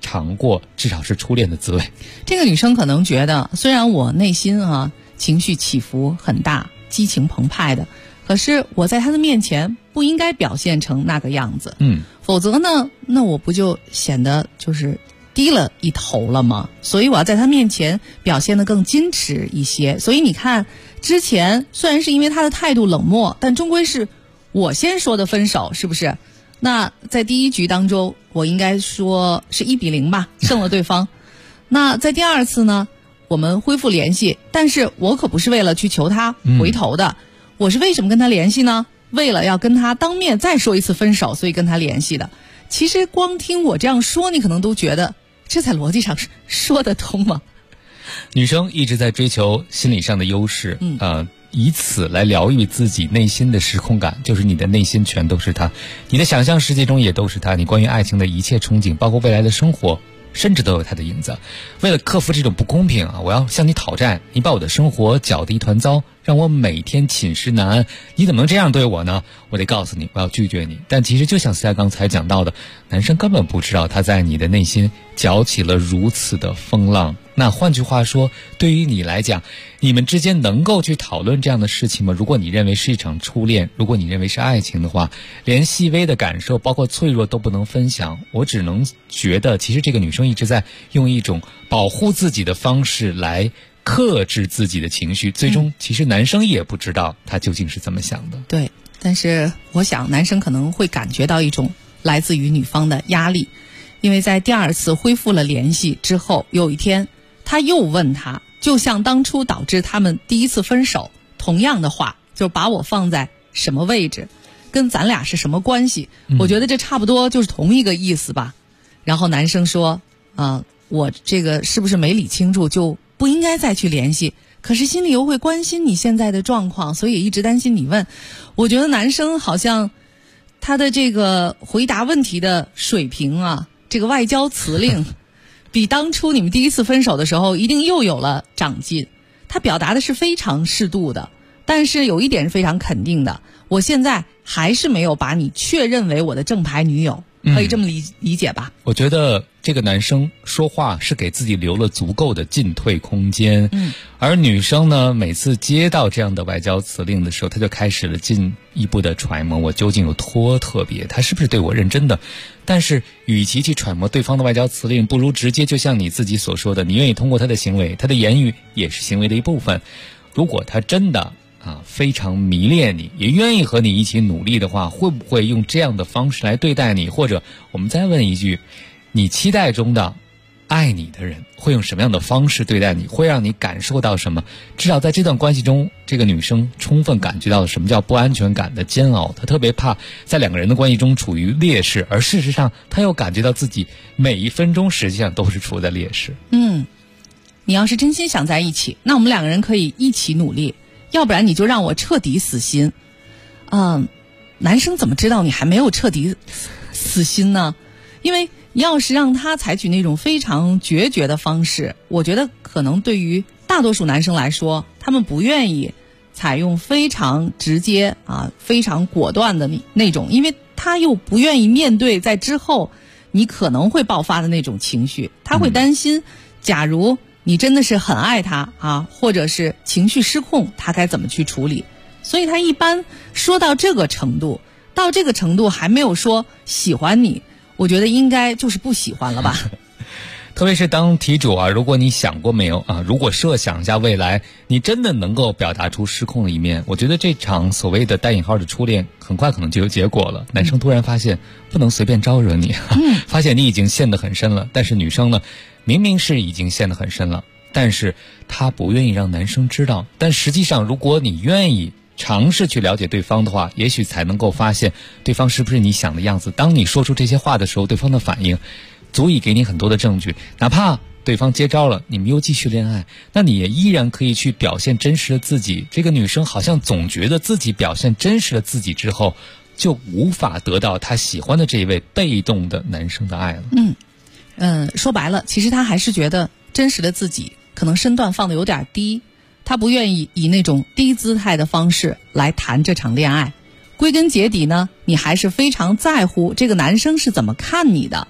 尝过至少是初恋的滋味。 这个女生可能觉得，虽然我内心情绪起伏很大，激情澎湃的，可是我在她的面前不应该表现成那个样子，否则呢，那我不就显得就是低了一头了吗？所以我要在她面前表现得更矜持一些。所以你看，之前虽然是因为她的态度冷漠，但终归是我先说的分手，是不是？那在第一局当中，我应该说是1-0吧，胜了对方。那在第二次呢，我们恢复联系，但是我可不是为了去求他回头的，我是为什么跟他联系呢？为了要跟他当面再说一次分手，所以跟他联系的。其实光听我这样说，你可能都觉得这在逻辑上说得通吗？ 女生一直在追求心理上的优势，以此来疗愈自己内心的失控感，就是你的内心全都是他，你的想象世界中也都是他，你关于爱情的一切憧憬，包括未来的生活，甚至都有他的影子。为了克服这种不公平我要向你讨债，你把我的生活搅得一团糟，让我每天寝食难安，你怎么能这样对我呢？我得告诉你，我要拒绝你。但其实就像思佳刚才讲到的，男生根本不知道他在你的内心搅起了如此的风浪。那换句话说，对于你来讲，你们之间能够去讨论这样的事情吗？如果你认为是一场初恋，如果你认为是爱情的话，连细微的感受包括脆弱都不能分享，我只能觉得其实这个女生一直在用一种保护自己的方式来克制自己的情绪，最终其实男生也不知道他究竟是怎么想的。 对，但是我想男生可能会感觉到一种来自于女方的压力，因为在第二次恢复了联系之后，有一天他又问他，就像当初导致他们第一次分手同样的话，就把我放在什么位置，跟咱俩是什么关系，我觉得这差不多就是同一个意思吧。然后男生说我这个是不是没理清楚，就不应该再去联系，可是心里又会关心你现在的状况，所以一直担心你问。我觉得男生好像他的这个回答问题的水平这个外交辞令比当初你们第一次分手的时候一定又有了长进。他表达的是非常适度的，但是有一点是非常肯定的，我现在还是没有把你确认为我的正牌女友，可以这么理解吧？ 我觉得这个男生说话是给自己留了足够的进退空间，而女生呢，每次接到这样的外交辞令的时候，她就开始了进一步的揣摩，我究竟有多特别，他是不是对我认真的？但是与其去揣摩对方的外交辞令，不如直接就像你自己所说的，你愿意通过他的行为，他的言语也是行为的一部分。如果他真的非常迷恋你，也愿意和你一起努力的话，会不会用这样的方式来对待你？或者我们再问一句，你期待中的爱你的人会用什么样的方式对待你，会让你感受到什么？至少在这段关系中，这个女生充分感觉到了什么叫不安全感的煎熬，她特别怕在两个人的关系中处于劣势，而事实上她又感觉到自己每一分钟实际上都是处在劣势。 你要是真心想在一起，那我们两个人可以一起努力，要不然你就让我彻底死心。男生怎么知道你还没有彻底死心呢？因为要是让他采取那种非常决绝的方式，我觉得可能对于大多数男生来说，他们不愿意采用非常直接非常果断的那种，因为他又不愿意面对在之后你可能会爆发的那种情绪，他会担心假如你真的是很爱他或者是情绪失控，他该怎么去处理。所以他一般说到这个程度还没有说喜欢你，我觉得应该就是不喜欢了吧。 特别是当题主如果你想过没有如果设想一下未来，你真的能够表达出失控的一面，我觉得这场所谓的带引号的初恋很快可能就有结果了。男生突然发现不能随便招惹你，发现你已经陷得很深了，但是女生呢，明明是已经陷得很深了，但是她不愿意让男生知道。但实际上如果你愿意尝试去了解对方的话，也许才能够发现对方是不是你想的样子。当你说出这些话的时候，对方的反应足以给你很多的证据，哪怕对方接招了，你们又继续恋爱，那你也依然可以去表现真实的自己。这个女生好像总觉得自己表现真实的自己之后，就无法得到她喜欢的这一位被动的男生的爱了。 说白了，其实她还是觉得真实的自己可能身段放得有点低，她不愿意以那种低姿态的方式来谈这场恋爱。归根结底呢，你还是非常在乎这个男生是怎么看你的。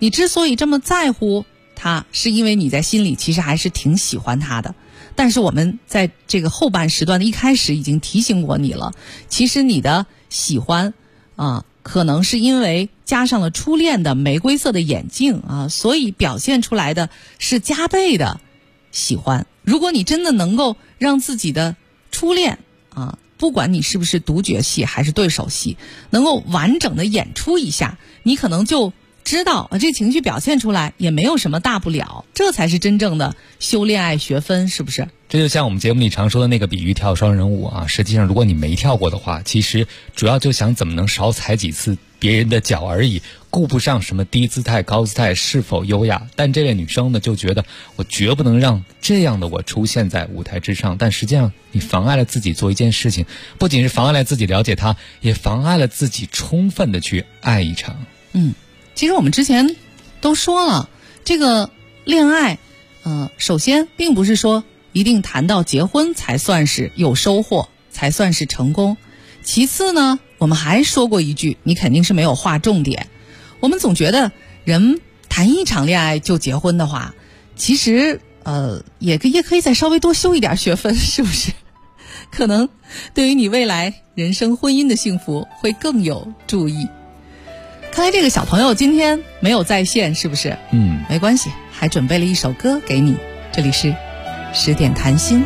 你之所以这么在乎他，是因为你在心里其实还是挺喜欢他的。但是我们在这个后半时段的一开始已经提醒过你了，其实你的喜欢可能是因为加上了初恋的玫瑰色的眼镜所以表现出来的是加倍的喜欢。如果你真的能够让自己的初恋不管你是不是独角戏还是对手戏，能够完整的演出一下，你可能就知道这情绪表现出来也没有什么大不了，这才是真正的修恋爱学分，是不是？ 这就像我们节目里常说的那个比喻，跳双人舞实际上如果你没跳过的话，其实主要就想怎么能少踩几次别人的脚而已，顾不上什么低姿态高姿态是否优雅。但这位女生呢就觉得我绝不能让这样的我出现在舞台之上，但实际上你妨碍了自己做一件事情，不仅是妨碍了自己了解她，也妨碍了自己充分的去爱一场。 其实我们之前都说了，这个恋爱首先并不是说一定谈到结婚才算是有收获，才算是成功。其次呢，我们还说过一句，你肯定是没有划重点。我们总觉得人谈一场恋爱就结婚的话，其实也可以再稍微多修一点学分，是不是？可能对于你未来人生婚姻的幸福会更有注意。看来这个小朋友今天没有在线，是不是？没关系，还准备了一首歌给你。这里是10点谈心。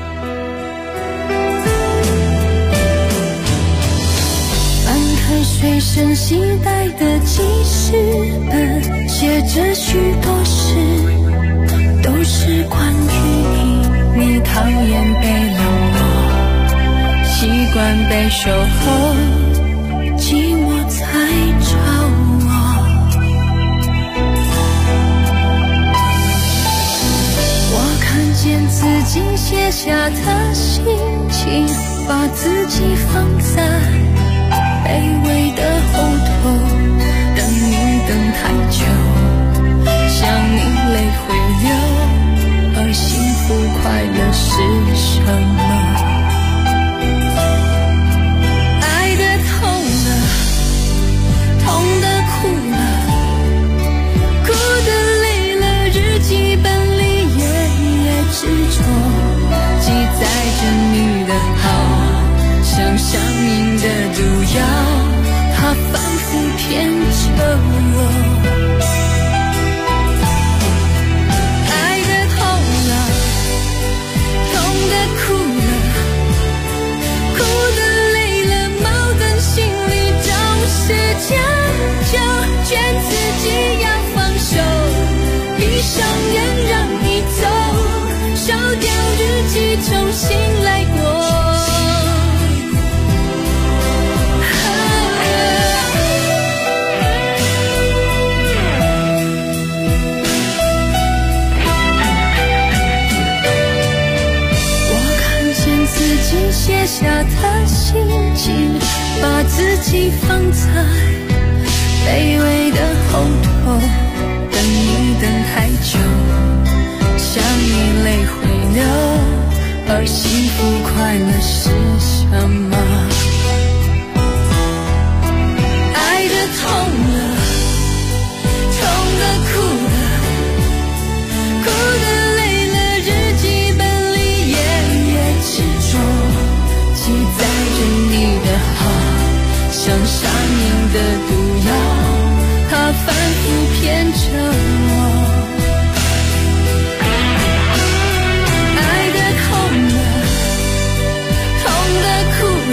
翻开随身携带的记事本，写着许多事，都是关于你讨厌被冷落，习惯被守候，寂寞才找见自己写下的心情，把自己放在卑微的后头，等你等太久，想你泪会流，而幸福快乐是什么？爱得痛了，痛得哭了，哭得累了，日记本执着记载着你的好，像上瘾的毒药，它反复骗着我。爱得痛了，痛得哭了，哭得累了，矛盾心里总是将就，劝自己要放手，闭上眼让你走，烧掉日记，重新来过。我看见自己写下的心情，把自己放在卑微的后头，等你等太久，想你泪会流，而幸福快乐是什么？爱得痛了，痛得哭了，哭得累了，日记本里夜夜执着记载着你的好，像上瘾的毒药，它反复骗着我。爱得痛了，痛得哭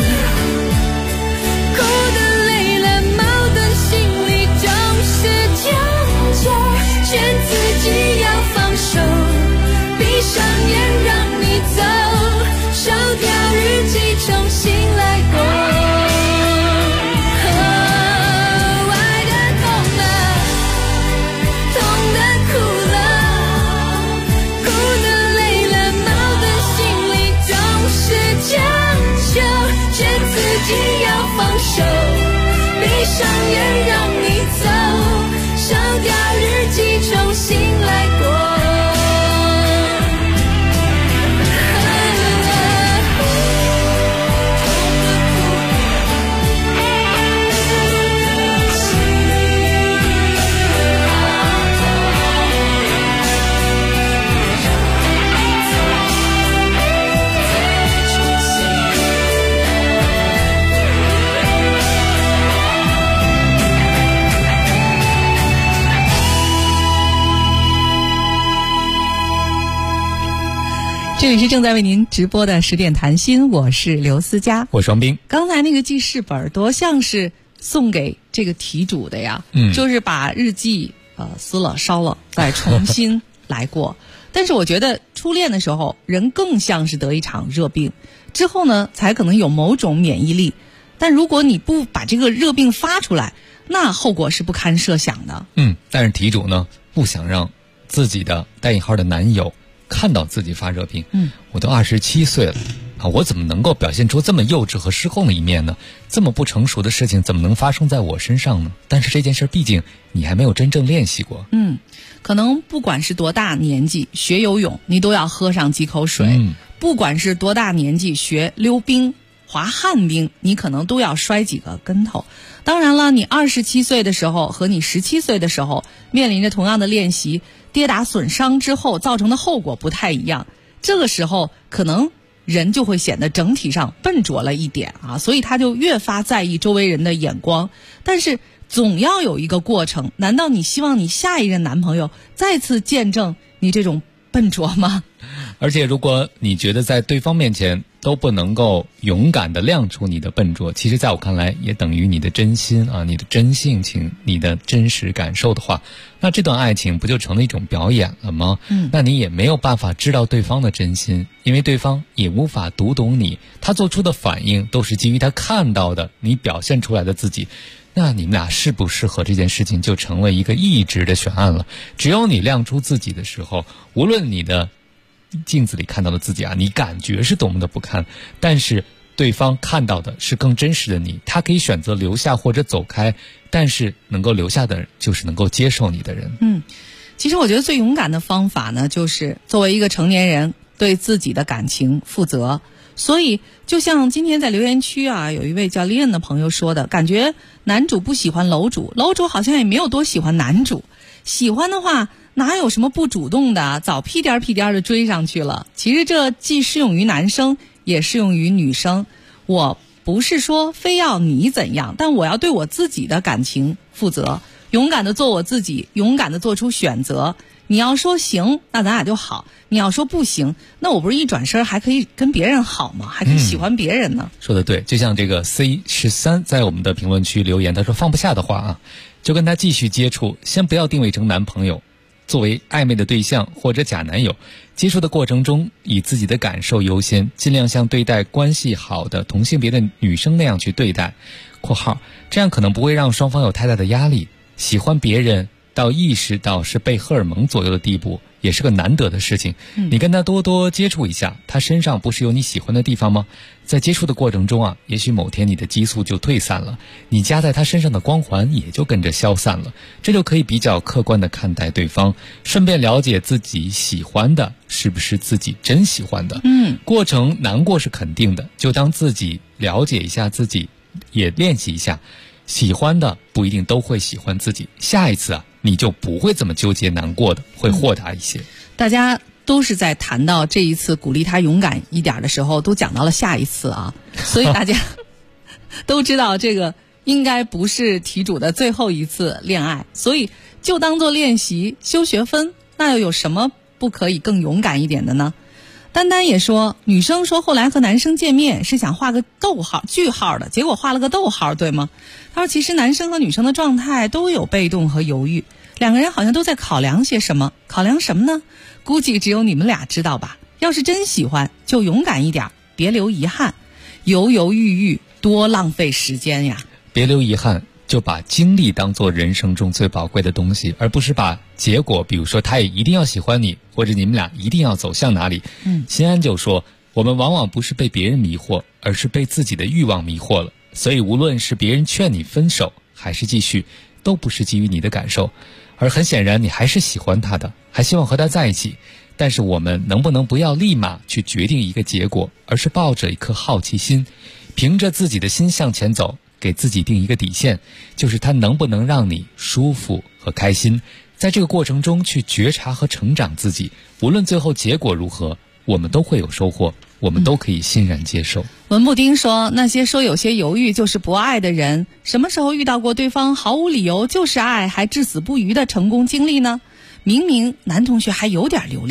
这里是正在为您直播的10点谈心，我是刘思佳， 我是王斌。 刚才那个记事本多像是送给这个题主的呀，就是把日记撕了烧了再重新来过。但是我觉得初恋的时候人更像是得一场热病，之后呢才可能有某种免疫力，但如果你不把这个热病发出来，那后果是不堪设想的。 但是题主呢不想让自己的带引号的男友看到自己发热病。我都27岁了啊，我怎么能够表现出这么幼稚和失控的一面呢？这么不成熟的事情怎么能发生在我身上呢？但是这件事毕竟你还没有真正练习过。 可能不管是多大年纪学游泳你都要喝上几口水，不管是多大年纪学溜冰滑旱冰你可能都要摔几个跟头。当然了，你27岁的时候和你17岁的时候面临着同样的练习，跌打损伤之后造成的后果不太一样，这个时候可能人就会显得整体上笨拙了一点啊，所以他就越发在意周围人的眼光。但是总要有一个过程，难道你希望你下一任男朋友再次见证你这种笨拙吗？ 而且如果你觉得在对方面前都不能够勇敢地亮出你的笨拙，其实在我看来也等于你的真心啊，你的真性情，你的真实感受的话，那这段爱情不就成了一种表演了吗？那你也没有办法知道对方的真心，因为对方也无法读懂你，他做出的反应都是基于他看到的你表现出来的自己。那你们俩适不适合这件事情就成为一个一直的悬案了。只有你亮出自己的时候，无论你的镜子里看到的自己啊，你感觉是多么的不堪，但是对方看到的是更真实的你，他可以选择留下或者走开，但是能够留下的人就是能够接受你的人。 其实我觉得最勇敢的方法呢，就是作为一个成年人对自己的感情负责。所以就像今天在留言区啊，有一位叫 Lian 的朋友说的，感觉男主不喜欢楼主，楼主好像也没有多喜欢男主，喜欢的话哪有什么不主动的，早屁颠屁颠的追上去了。其实这既适用于男生也适用于女生，我不是说非要你怎样，但我要对我自己的感情负责，勇敢的做我自己，勇敢的做出选择。你要说行，那咱俩就好；你要说不行，那我不是一转身还可以跟别人好吗？还可以喜欢别人呢。 说得对，就像这个 C13 在我们的评论区留言，他说放不下的话啊，就跟他继续接触，先不要定位成男朋友，作为暧昧的对象或者假男友，接触的过程中以自己的感受优先，尽量像对待关系好的同性别的女生那样去对待（括号），这样可能不会让双方有太大的压力。喜欢别人到意识到是被荷尔蒙左右的地步，也是个难得的事情。你跟他多多接触一下，他身上不是有你喜欢的地方吗？在接触的过程中啊，也许某天你的激素就退散了，你加在他身上的光环也就跟着消散了，这就可以比较客观地看待对方，顺便了解自己喜欢的是不是自己真喜欢的。过程难过是肯定的，就当自己了解一下自己，也练习一下，喜欢的不一定都会喜欢自己，下一次啊你就不会这么纠结难过的，会豁达一些。 大家都是在谈到这一次鼓励他勇敢一点的时候都讲到了下一次啊，所以大家都知道这个应该不是题主的最后一次恋爱，所以就当做练习修学分，那又有什么不可以更勇敢一点的呢？丹丹也说，女生说后来和男生见面是想画个逗号句号的，结果画了个逗号，对吗？他说其实男生和女生的状态都有被动和犹豫，两个人好像都在考量些什么，考量什么呢？估计只有你们俩知道吧。要是真喜欢就勇敢一点，别留遗憾，犹犹豫豫多浪费时间呀。 别留遗憾，就把精力当做人生中最宝贵的东西，而不是把结果，比如说他也一定要喜欢你，或者你们俩一定要走向哪里。辛安就说，我们往往不是被别人迷惑，而是被自己的欲望迷惑了。所以无论是别人劝你分手还是继续，都不是基于你的感受，而很显然你还是喜欢他的，还希望和他在一起。但是我们能不能不要立马去决定一个结果，而是抱着一颗好奇心，凭着自己的心向前走，给自己定一个底线，就是它能不能让你舒服和开心，在这个过程中去觉察和成长自己，无论最后结果如何，我们都会有收获，我们都可以欣然接受。 文布丁说，那些说有些犹豫就是不爱的人，什么时候遇到过对方毫无理由就是爱还至死不渝的成功经历呢？明明男同学还有点留恋，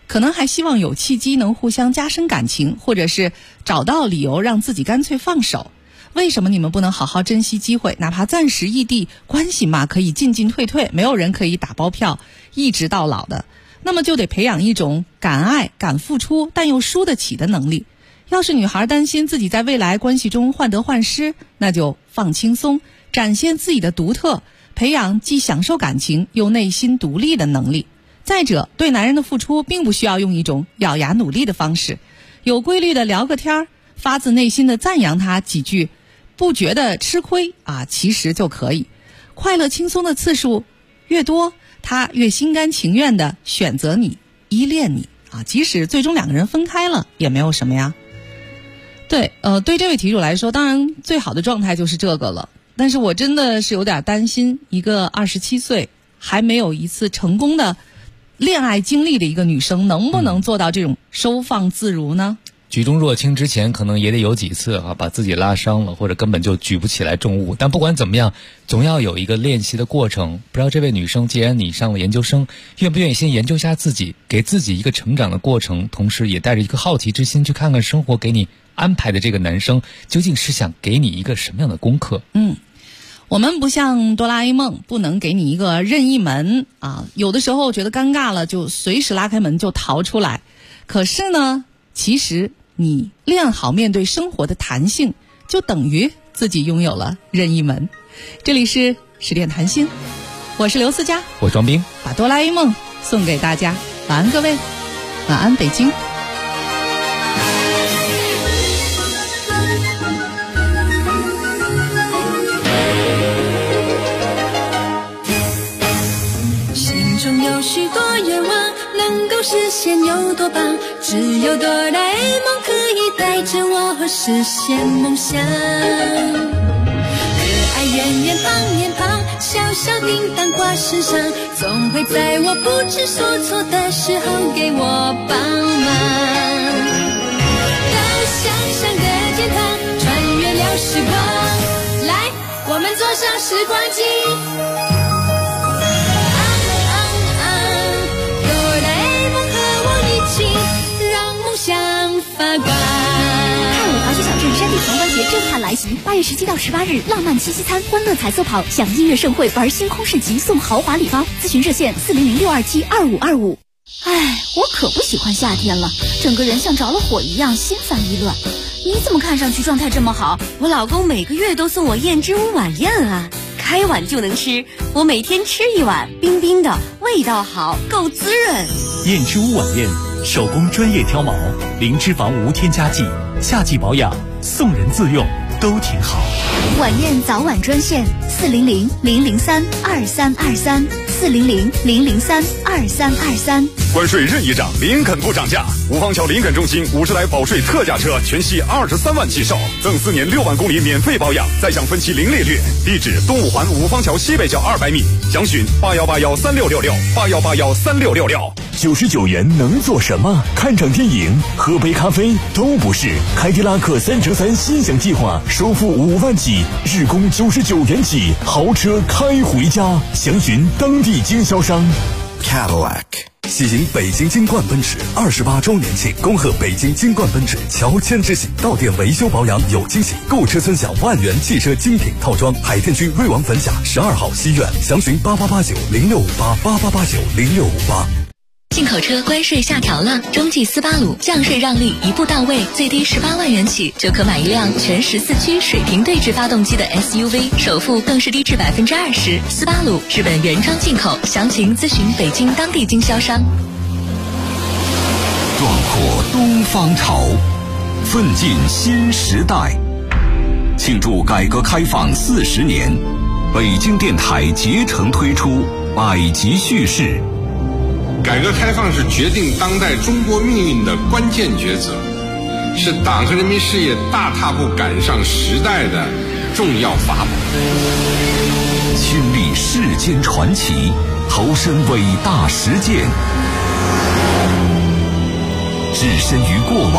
可能还希望有契机能互相加深感情，或者是找到理由让自己干脆放手。为什么你们不能好好珍惜机会，哪怕暂时异地，关系嘛可以进进退退，没有人可以打包票一直到老的，那么就得培养一种敢爱敢付出但又输得起的能力。要是女孩担心自己在未来关系中患得患失，那就放轻松，展现自己的独特，培养既享受感情又内心独立的能力。再者，对男人的付出并不需要用一种咬牙努力的方式，有规律的聊个天，发自内心的赞扬他几句，不觉得吃亏其实就可以。快乐轻松的次数越多，他越心甘情愿的选择你，依恋你即使最终两个人分开了也没有什么呀。对这位题主来说，当然最好的状态就是这个了，但是我真的是有点担心，一个27岁还没有一次成功的恋爱经历的一个女生，能不能做到这种收放自如呢？ 举重若轻之前可能也得有几次把自己拉伤了，或者根本就举不起来重物。但不管怎么样，总要有一个练习的过程。不知道这位女生，既然你上了研究生，愿不愿意先研究下自己，给自己一个成长的过程，同时也带着一个好奇之心去看看生活给你安排的这个男生究竟是想给你一个什么样的功课。 我们不像哆啦 A 梦，不能给你一个任意门有的时候觉得尴尬了就随时拉开门就逃出来。可是呢，其实你练好面对生活的弹性，就等于自己拥有了任意门。这里是10点谈心，我是刘思佳， 我庄斌， 把哆啦 A 梦送给大家。晚安各位，晚安北京。 有许多愿望能够实现有多棒，只有哆啦 A 梦可以带着我实现梦想。可爱圆圆胖脸庞，小小叮当挂身上，总会在我不知所措的时候给我帮忙。到想象的天堂，穿越了时光，来，我们坐上时光机。让梦想发光。 泰武滑雪小镇山地狂欢节震撼来袭，8月17到18日，浪漫七夕餐、欢乐彩色跑、享音乐盛会、玩星空市集、送豪华礼包。咨询热线400-627-2525。我可不喜欢夏天了，整个人像着了火一样，心烦意乱。你怎么看上去状态这么好？ 我老公每个月都送我燕之屋晚宴啊，开碗就能吃，我每天吃一碗，冰冰的，味道好，够滋润。 燕之屋晚宴，手工专业挑毛，零脂肪无添加剂，夏季保养，送人自用都挺好。 晚宴早晚专线400-003-2323，400-003-2323。 关税任意涨，林肯不涨价。五坊桥林肯中心50台保税特价车，全系23万起售，赠4年6万公里免费保养，再享分期零利率。地址：东五环五坊桥西北角200米，详询81813666，81813666。 99元能做什么？看场电影、喝杯咖啡都不是。凯迪拉克3乘3心想计划，首付5万起，日供99元起，豪车开回家。详询当地经销商。 Cadillac 喜迎北京金冠奔驰28周年庆，恭贺北京金冠奔驰乔迁之喜，到店维修保养有惊喜，购车尊享万元汽车精品套装。海淀区瑞王坟峡12号西苑，详询88890658，88890658。 进口车关税下调了，中际斯巴鲁降税让利一步到位，最低18万元起就可买一辆全14驱水平对置发动机的 SUV， 首付更是低至20%。斯巴鲁日本原装进口，详情咨询北京当地经销商。 壮阔东方潮，奋进新时代。庆祝改革开放40年，北京电台竭诚推出百集叙事。 改革开放是决定当代中国命运的关键抉择，是党和人民事业大踏步赶上时代的重要法宝。 亲历世间传奇，投身伟大实践，置身于过往。